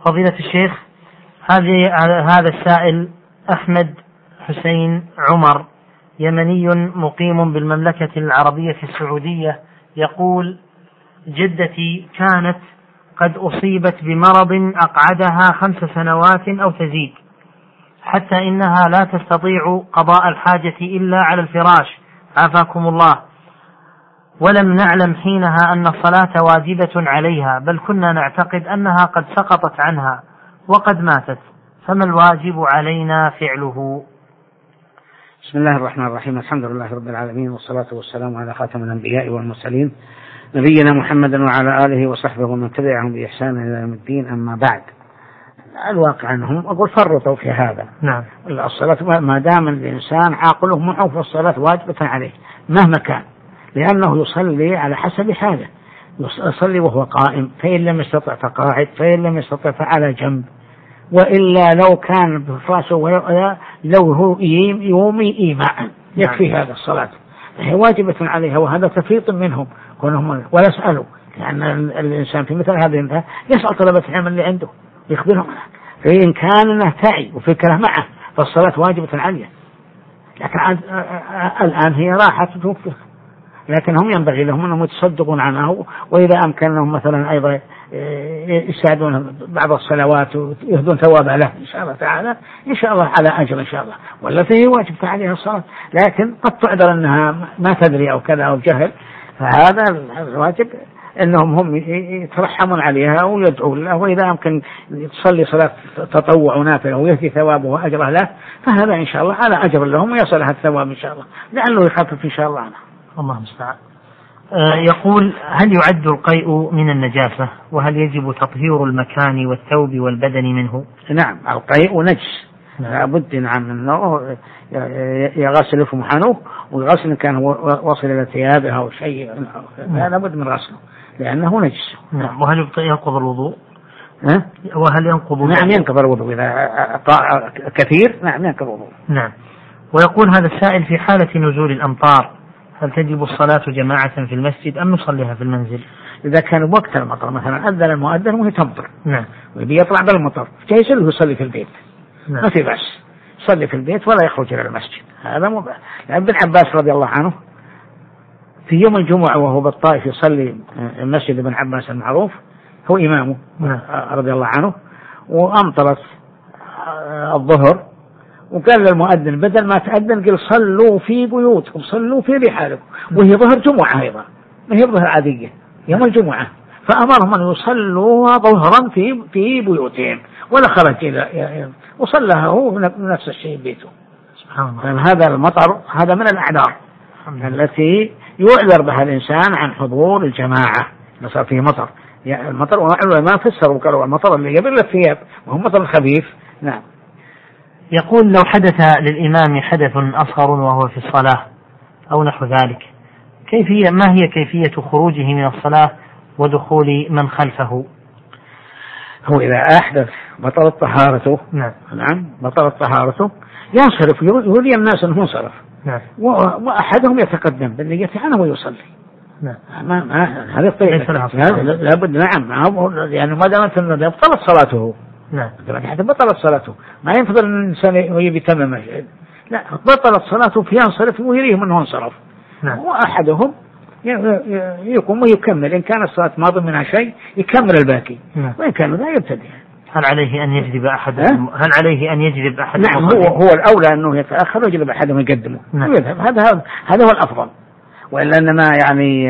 فضيلة الشيخ، هذا السائل أحمد حسين عمر يمني مقيم بالمملكة العربية السعودية، يقول: جدتي كانت قد أصيبت بمرض أقعدها 5 سنوات أو تزيد، حتى إنها لا تستطيع قضاء الحاجة إلا على الفراش عافاكم الله، ولم نعلم حينها أن الصلاة واجبة عليها، بل كنا نعتقد أنها قد سقطت عنها وقد ماتت، فما الواجب علينا فعله؟ بسم الله الرحمن الرحيم. الحمد لله رب العالمين، والصلاة والسلام على خاتم الأنبياء والمرسلين نبينا محمد وعلى آله وصحبه ومن تبعهم بإحسان إلى يوم الدين. أما بعد، الواقع أنهم أقول فرطوا في هذا. نعم. الصلاة ما دام الإنسان عاقله معه فالصلاة واجبة عليه مهما كان، لأنه يصلي على حسب حاله، يصلي وهو قائم، فإن لم يستطع فقاعد، فإن لم يستطع فعلى جنب، وإلا لو كان بفراسه لو هو يومي إيماء يكفي هذا الصلاة، هي واجبة عليها، وهذا تفريط منهم ولا يسألوا، لأن الإنسان في مثل هذه يسأل طلبة العلم اللي عنده يخبرهم، فإن كان انه تعي وفكره معه فالصلاة واجبة عليه، لكن الآن هي راحت توفى، لكن هم ينبغي لهم أنهم يتصدقون عنه، وإذا أمكنهم مثلا أيضا يساعدون بعض الصلوات ويهدون ثوابها له إن شاء الله تعالى، إن شاء الله على أجر إن شاء الله، والتي هي واجب عليها الصلاة، لكن قد تعذر أنها ما تدري أو كذا أو جهل، فهذا الواجب أنهم هم يترحمون عليها ويدعون له، وإذا أمكن تصلي صلاة تطوع نافلة ويهدي ثوابه وأجره له، فهذا إن شاء الله على أجر لهم ويصلها الثواب إن شاء الله، لعله يخفف إن شاء الله عنه. الله المستعان. يقول: هل يعد القيء من النجاسة؟ وهل يجب تطهير المكان والثوب والبدن منه؟ نعم، القيء نجس، لابد عن أنه يغسل فمحنه، ويغسل إن كان وصل إلى ثيابه أو شيء، لابد من غسله لأنه نجس. نعم. وهل ينقض الوضوء؟ وهل ينقض الوضوء؟ نعم ينقض الوضوء، إذا طاع كثير نعم ينقض الوضوء. نعم. ويقول هذا السائل: في حالة نزول الأمطار هل تجب الصلاة جماعة في المسجد أم نصليها في المنزل؟ إذا كان وقت المطر مثلا أذن المؤذن وهي تمطر، نعم، ويبي يطلع بالمطر جايز له يصلي في البيت، نعم، ما في بأس، يصلي في البيت ولا يخرج إلى المسجد، هذا مو بأس. ابن عباس رضي الله عنه في يوم الجمعة وهو بالطائف يصلي المسجد ابن عباس المعروف، هو إمامه رضي الله عنه، وأمطرت الظهر، وقال للمؤذن بدل ما تأذن قل صلوا في بيوتكم، صلوا في رحالكم، وهي ظهر جمعة أيضا، ما هي ظهر عادية، يوم الجمعة، فأمرهم أن يصلوا ظهرا في بيوتهم، ولا خرج إلى وصلها هو نفس الشيء بيته. سبحان الله. هذا المطر هذا من الأعذار التي يعذر بها الإنسان عن حضور الجماعة، صار فيه مطر، يعني المطر ما فسروا قالوا المطر اللي يبل الثياب وهو مطر خفيف. نعم. يقول: لو حدث للإمام حدث أصغر وهو في الصلاة أو نحو ذلك، ما هي كيفية خروجه من الصلاة ودخول من خلفه؟ هو إذا أحدث بطلت طهارته، نعم بطلت طهارته، ينصرف يولي الناس أنه ينصرف، نعم، وأحدهم يتقدم بالنية عنه ويصلي. نعم. هذا الطريقة لابد. نعم، يعني ما دامت أنه بطلت صلاته، نعم، حتى بطلت صلاته، ما ينفضل أن الإنسان يتمم، لا، بطلت صلاته فينصرف ويريهم أنه انصرف، نعم، وأحدهم يقوم ويكمل، إن كان الصلاة ما ضمنها شيء يكمل الباقي، نعم، وإن كان لا يبتدئ. هل عليه أن يجلب أحدهم؟ نعم، هو الأولى أنه يتأخر ويجلب أحدهم يقدمه، نعم، ويذهب، هذا هو الأفضل، وإلا أنما يعني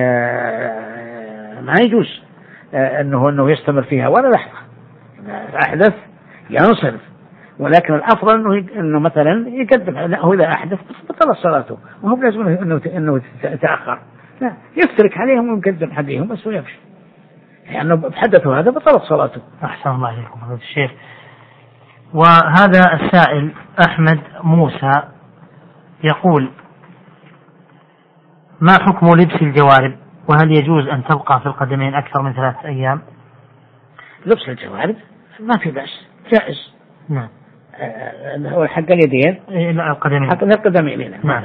ما يجوز أنه يستمر فيها ولا لحظة، أحدث ينصرف، ولكن الأفضل أنه مثلا يقدم، لا، هو إذا أحدث بطل صلاته، وهو لازم أنه يتأخر، لا، يفترك عليهم ويقدم حديهم بس ويمشي، لأنه يعني بحدثه هذا بطلت صلاته. أحسن الله إليكم هذا الشيخ. وهذا السائل أحمد موسى يقول: ما حكم لبس الجوارب؟ وهل يجوز أن تبقى في القدمين أكثر من 3 أيام؟ لبس الجوارب ما في بأس، جائز. نعم. هو الحق اليدين. لا القدمين. حق القدمين. نعم.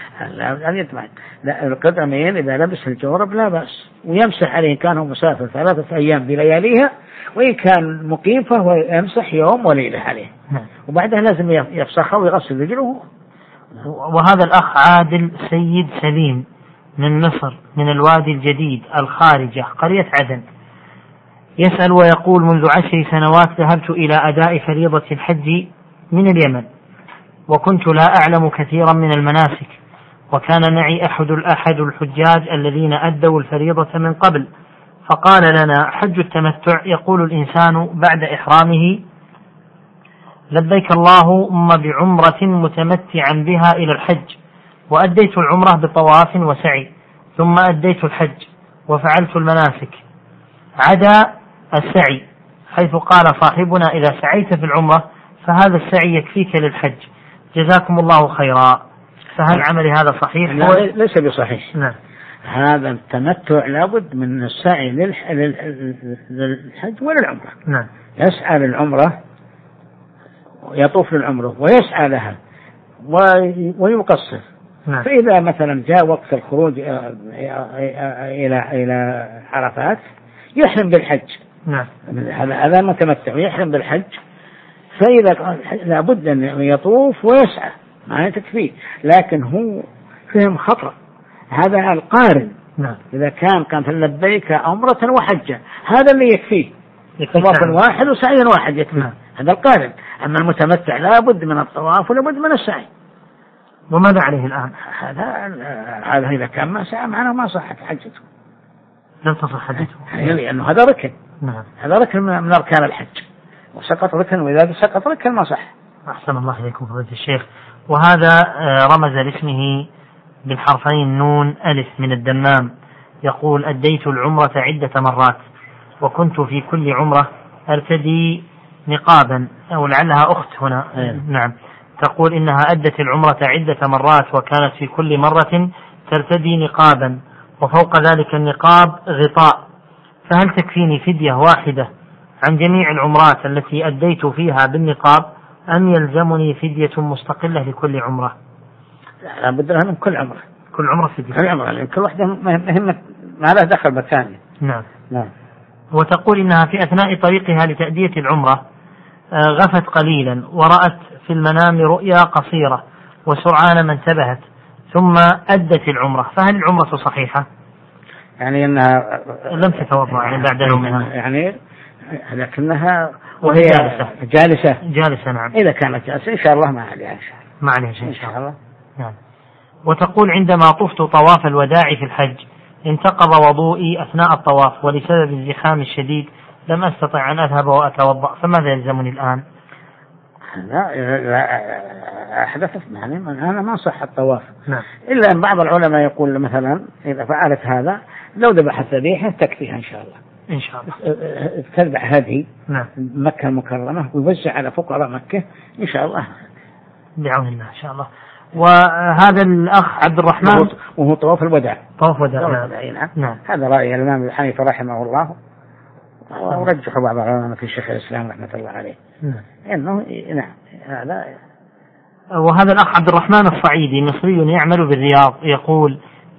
لا القدمين إذا لبس الجورب لا بأس، ويمسح عليه إن كان هو مسافر 3 أيام بلياليها، وإن كان مقيم فهو يمسح يوم وليلة عليه. نعم. وبعدها لازم يفسخه ويغسل رجله. وهذا الأخ عادل سيد سليم من مصر، من الوادي الجديد الخارجة قرية عدن، يسأل ويقول: منذ 10 سنوات ذهبت إلى أداء فريضة الحج من اليمن، وكنت لا أعلم كثيرا من المناسك، وكان معي أحد الحجاج الذين أدوا الفريضة من قبل، فقال لنا: حج التمتع يقول الإنسان بعد إحرامه: لبيك اللهم بعمرة متمتعا بها إلى الحج، وأديت العمرة بطواف وسعي، ثم أديت الحج وفعلت المناسك عدا السعي، حيث قال صاحبنا: إذا سعيت في العمرة فهذا السعي يكفيك للحج، جزاكم الله خيرا. فهل عملي هذا صحيح؟ ليس بصحيح. نعم. هذا التمتع لابد من السعي للحج وللعمرة. نعم. يسعى للعمرة، يطوف للعمرة ويسعى لها ويقصر. نعم. فإذا مثلا جاء وقت الخروج إلى عرفات يحرم بالحج. نعم. هذا متمتع يحرم بالحج، فإذا لابد أن يطوف ويسعى ما تكفيه، لكن هو فهم خطأ. هذا القارن. نعم. إذا كان لبيك عمرة وحجة هذا اللي يكفيه، طواف واحد وسعي واحد يكفي. نعم. هذا القارن. أما المتمتع لابد من الطواف ولابد من السعي. وماذا عليه الآن؟ هذا إذا كان ما سعى معناه ما صحت حجته، لم تصح حجته، لأنه هذا ركن. نعم. هذا ركن من أركان الحج، وسقط ركن، وإذا سقط ركن ما صح. أحسن الله إليكم فضيلة الشيخ. وهذا رمز لاسمه بالحرفين نون ألف من الدمام، يقول: أديت العمرة عدة مرات، وكنت في كل عمرة أرتدي نقابا، أو لعلها أخت هنا. نعم. تقول إنها أدت العمرة عدة مرات، وكانت في كل مرة ترتدي نقابا، وفوق ذلك النقاب غطاء، فهل تكفيني فدية واحدة عن جميع العمرات التي أديت فيها بالنقاب، أم يلزمني فدية مستقلة لكل عمرة؟ لا بد لها من كل عمرة. كل عمرة فدية. كل عمرة، كل واحدة مهمة ما لها دخل بالثانية. نعم. نعم. وتقول إنها في أثناء طريقها لتأدية العمرة غفت قليلا، ورأت في المنام رؤيا قصيرة، وسرعان ما انتبهت، ثم أدت العمرة، فهل العمرة صحيحة؟ يعني أنها لم تتوضأ يعني بعد نومها، يعني لكنها وهي جالسة. نعم. إذا كانت جالسة إن شاء الله ما عليها شيء. ما عليها شيء إن شاء الله. نعم. وتقول: عندما طفت طواف الوداع في الحج انتقض وضوئي أثناء الطواف، ولسبب الزحام الشديد لم أستطع أن أذهب وأتوضأ، فماذا يلزمني الآن؟ لا أحدثت يعني أنا ما صح الطواف. نعم. إلا أن بعض العلماء يقول مثلا إذا فعلت هذا لو ذبحت ذبيحة تكفيها إن شاء الله. إن شاء الله. تذبح هذه. نعم. مكة المكرمة ويوزع على فقراء مكة إن شاء الله. بعون الله إن شاء الله. وهذا الأخ عبد الرحمن وهو طواف الوداع. طواف وداع. نعم. نعم. هذا رأي الإمام أبي حنيفة رحمه الله، ورجح بعض العلماء في شيخ الإسلام رحمة الله عليه. نعم. إنه نعم هذا. وهذا الأخ عبد الرحمن الصعيدي مصري يعمل بالرياض، يقول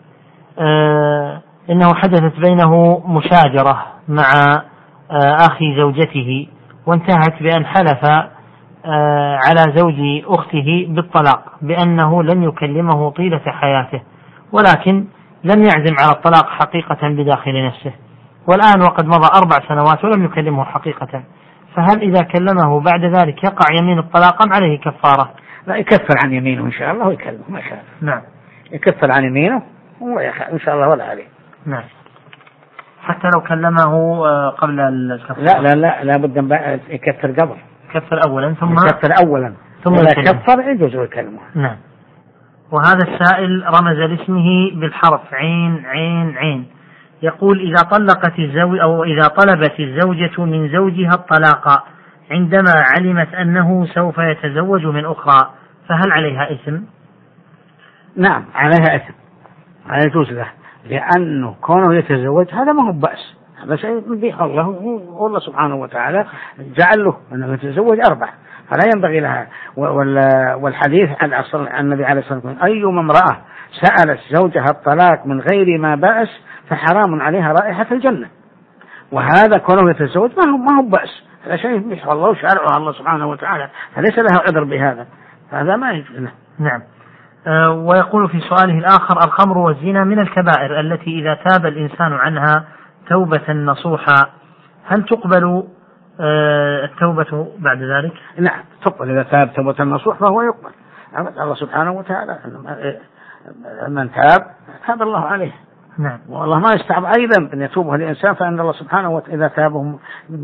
إنه حدثت بينه مشاجرة مع أخي زوجته، وانتهت بأن حلف على زوج أخته بالطلاق، بأنه لن يكلمه طيلة حياته، ولكن لم يعزم على الطلاق حقيقة بداخل نفسه، والآن وقد مضى 4 سنوات ولم يكلمه حقيقة، فهل إذا كلمه بعد ذلك يقع يمين الطلاق أم عليه كفارة؟ لا يكفر عن يمينه إن شاء الله ويكلمه ما شاء الله. نعم. يكفر عن يمينه إن شاء الله ولا عليه. نعم. حتى لو كلمه قبل الكفارة؟ لا بد أن يكفر قبل. يكفر أولا ثم يكفر يجوز يكلمه. نعم. وهذا السائل رمز لاسمه بالحرف عين، يقول: إذا طلبت الزوجة من زوجها الطلاق عندما علمت أنه سوف يتزوج من أخرى، فهل عليها إثم؟ نعم عليها إثم، لا يجوز له، لأنه كونه يتزوج هذا ما هو بأس، هذا شيء مبيح الله، والله سبحانه وتعالى جعل له أنه يتزوج 4، فلا ينبغي لها. والحديث عن أصل النبي عليه الصلاة والسلام: أيما امرأة سألت زوجها الطلاق من غير ما بأس فحرام عليها رائحة الجنة. وهذا كونه يتزوج ما هو بأس، هذا شيء يشرع الله وشرعه الله سبحانه وتعالى، فليس له عذر بهذا، فهذا ما يجوز له. نعم. ويقول في سؤاله الآخر: الخمر والزنا من الكبائر التي إذا تاب الإنسان عنها توبة نصوحا هل تقبل التوبة بعد ذلك؟ نعم تقبل، إذا تاب توبة نصوح فهو يقبل. الله سبحانه وتعالى من تاب الله عليه. نعم. والله ما يستعب أيضا أن يتوبه الإنسان، فإن الله سبحانه وتعالى إذا تابهم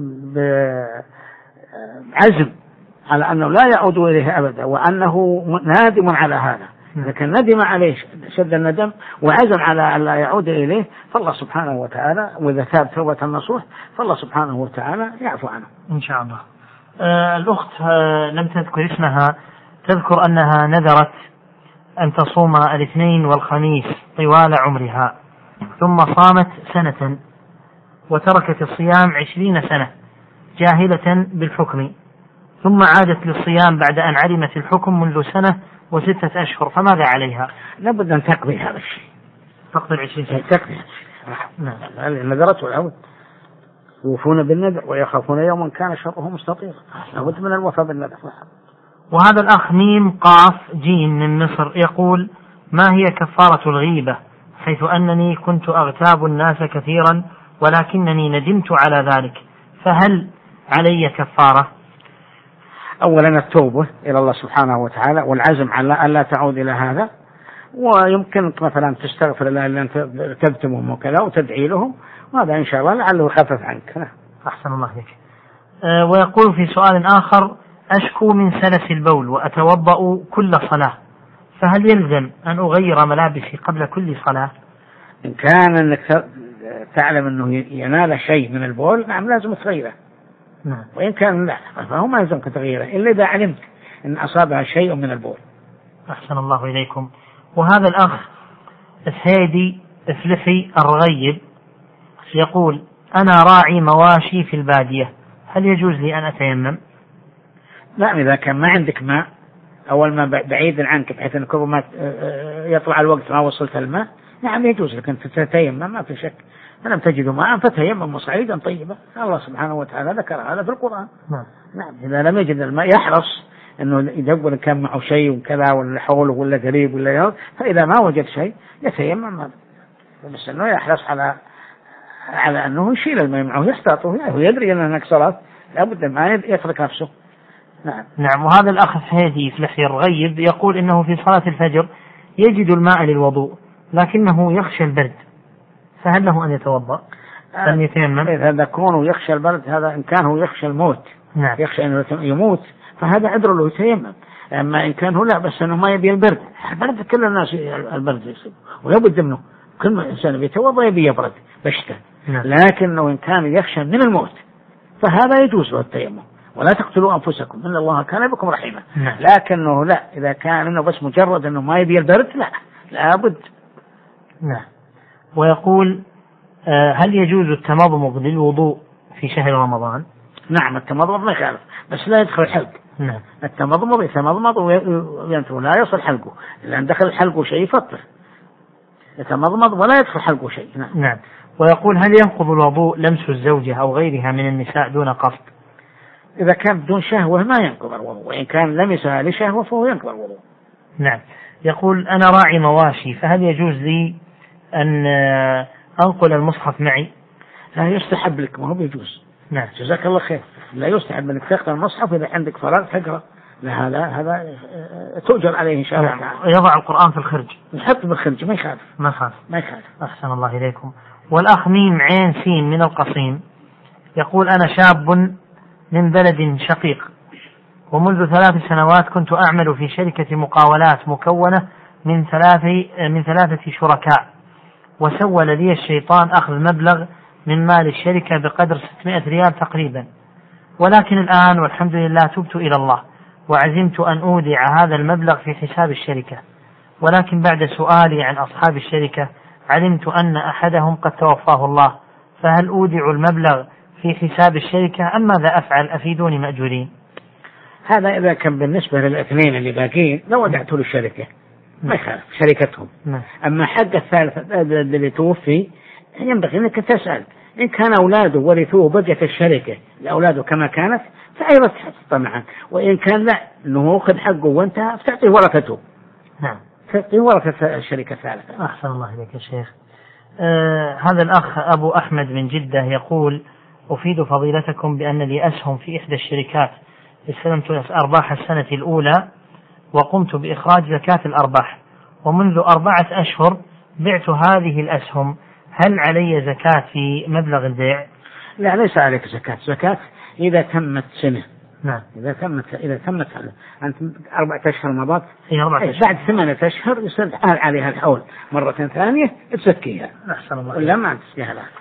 بعزم على أنه لا يعود إليه أبدا وأنه نادم على هذا، لكن ندم عليه شد الندم وعزم على أن لا يعود إليه، فالله سبحانه وتعالى وإذا تاب توبة النصوح فالله سبحانه وتعالى يعفو عنه إن شاء الله. الأخت لم تذكر اسمها، تذكر أنها نذرت أن تصوم الاثنين والخميس طوال عمرها، ثم صامت سنة وتركت الصيام 20 سنة جاهلة بالحكم، ثم عادت للصيام بعد أن علمت الحكم منذ سنة و6 أشهر، فماذا عليها؟ لابد أن تقضي هذا الشيء، تقضي 20 سنة. تقضي. نعم. النذرة والعود يوفون بالنذر ويخافون يوما كان شره مستطيرا، لابد من الوفاء بالنذر. وهذا الأخ ميم قاف جيم من مصر يقول: ما هي كفارة الغيبة، حيث أنني كنت أغتاب الناس كثيرا ولكنني ندمت على ذلك، فهل علي كفارة؟ أولا التوبة إلى الله سبحانه وتعالى والعزم على ألا تعود إلى هذا، ويمكنك مثلا تستغفر الله أن تبتمهم وكذا وتدعي لهم، وهذا إن شاء الله لعله يخفف عنك. أحسن الله عليك. ويقول في سؤال آخر: أشكو من سلس البول وأتوضأ كل صلاة، فهل يلزم أن أغير ملابسي قبل كل صلاة؟ إن كان أنك تعلم أنه ينال شيء من البول نعم لازم تغيره. نعم. وإن كان لا فهو ما يلزمك تغييره إلا إذا علمت أن أصابها شيء من البول. أحسن الله إليكم. وهذا الأخ السيدي إفلفي الرغيب يقول: أنا راعي مواشي في البادية، هل يجوز لي أن أتيمم؟ لا، إذا كان ما عندك ماء أول ما بعيدا عنك بحيث أن كل ما يطلع الوقت ما وصلت الماء نعم يجوز لك أن تتيمم، ما في شك. فلم تجدوا ماء فتيمموا صعيدا طيبا، الله سبحانه وتعالى ذكر هذا في القرآن. نعم. إذا لم يجد الماء يحرص أنه يدور كان معه شيء وكذا ولا حوله ولا قريب ولا يوم، فإذا ما وجد شيء يتيمم، بس أنه يحرص على أنه يشيل الماء معه يحتاطه، ويدري أن هناك صلاة لابد ما يترك نفسه. نعم. وهذا الأخ السيدي فلحي الرغيب يقول إنه في صلاة الفجر يجد الماء للوضوء لكنه يخشى البرد، فهل له أن يتوضأ أم يتيمم؟ إذا كونه يخشى البرد هذا إن كان هو يخشى الموت. نعم. يخشى أنه يموت فهذا عذر له يتيمم. أما إن كان هو لا بس أنه ما يبي البرد كل الناس البرد يصيب ولابد منه، كل إنسان بيتوضأ يبي يبرد بشته. نعم. لكنه إن كان يخشى من الموت فهذا يجوز له التيمم. ولا تقتلوا أنفسكم إن الله كان بكم رحيما. نعم. لكنه لا، إذا كان إنه بس مجرد إنه ما يبي البرد لابد. نعم. ويقول: هل يجوز التمضمض للوضوء في شهر رمضان؟ نعم التمضمض ما يخالف بس لا يدخل الحلق. نعم. التمضمض يتمضمض وينتهي لا يصل حلقه، لأن دخل حلقه شيء يفطر، يتمضمض ولا يدخل حلقه شيء. نعم. ويقول: هل ينقض الوضوء لمس الزوجة أو غيرها من النساء دون قصد؟ إذا كان بدون شهوة ما ينقض الوضوء، وإن كان لمسها لشهوة فهو ينقض الوضوء. نعم. يقول: أنا راعي مواشي، فهل يجوز لي أن أنقل المصحف معي؟ لا يستحب لك، ما هو بيجوز. نعم. جزاك الله خير. لا يستحب أنك تأخذ المصحف إذا عندك فراغ تقرأ، هذا تؤجر عليه إن شاء الله. نعم. يضع القرآن في الخرج، يحط بالخرج ما يخالف. ما يخالف. أحسن الله إليكم. والأخ ميم عين سين من القصيم يقول: أنا شاب من بلد شقيق، ومنذ 3 سنوات كنت أعمل في شركة مقاولات مكونة من 3 شركاء، وسول لي الشيطان أخذ مبلغ من مال الشركة بقدر 600 ريال تقريبا، ولكن الآن والحمد لله تبت إلى الله وعزمت أن أودع هذا المبلغ في حساب الشركة، ولكن بعد سؤالي عن أصحاب الشركة علمت أن أحدهم قد توفاه الله، فهل أودع المبلغ في حساب الشركة أم ماذا أفعل؟ أفيدوني مأجورين. هذا إذا كان بالنسبة للاثنين اللي باقين لو ودعته للشركة ما يخالف شركتهم. أما حق الثالث اللي توفي ينبغي أنك تسأل إن كان أولاده ورثوه بقيت الشركة لأولاده كما كانت فأيضا تحط معا، وإن كان لا أنه أخذ حقه وانتهى فتعطيه ورثته. نعم، تعطيه ورثة الشركة الثالثة. أحسن الله إليك يا شيخ. هذا الأخ أبو أحمد من جدة يقول: أفيد فضيلتكم بأن لي أسهم في إحدى الشركات، استلمت أرباح السنة الأولى وقمت بإخراج زكاة الأرباح، ومنذ 4 أشهر بعت هذه الأسهم، هل علي زكاة في مبلغ البيع؟ لا، ليس عليك زكاة إذا تمت سنة. نعم. إذا تمت أنت 4 أشهر مضت، بعد 8 أشهر يصير عليها الحول مرة ثانية تزكيها. أحسن الله. ولا ما تزكيها.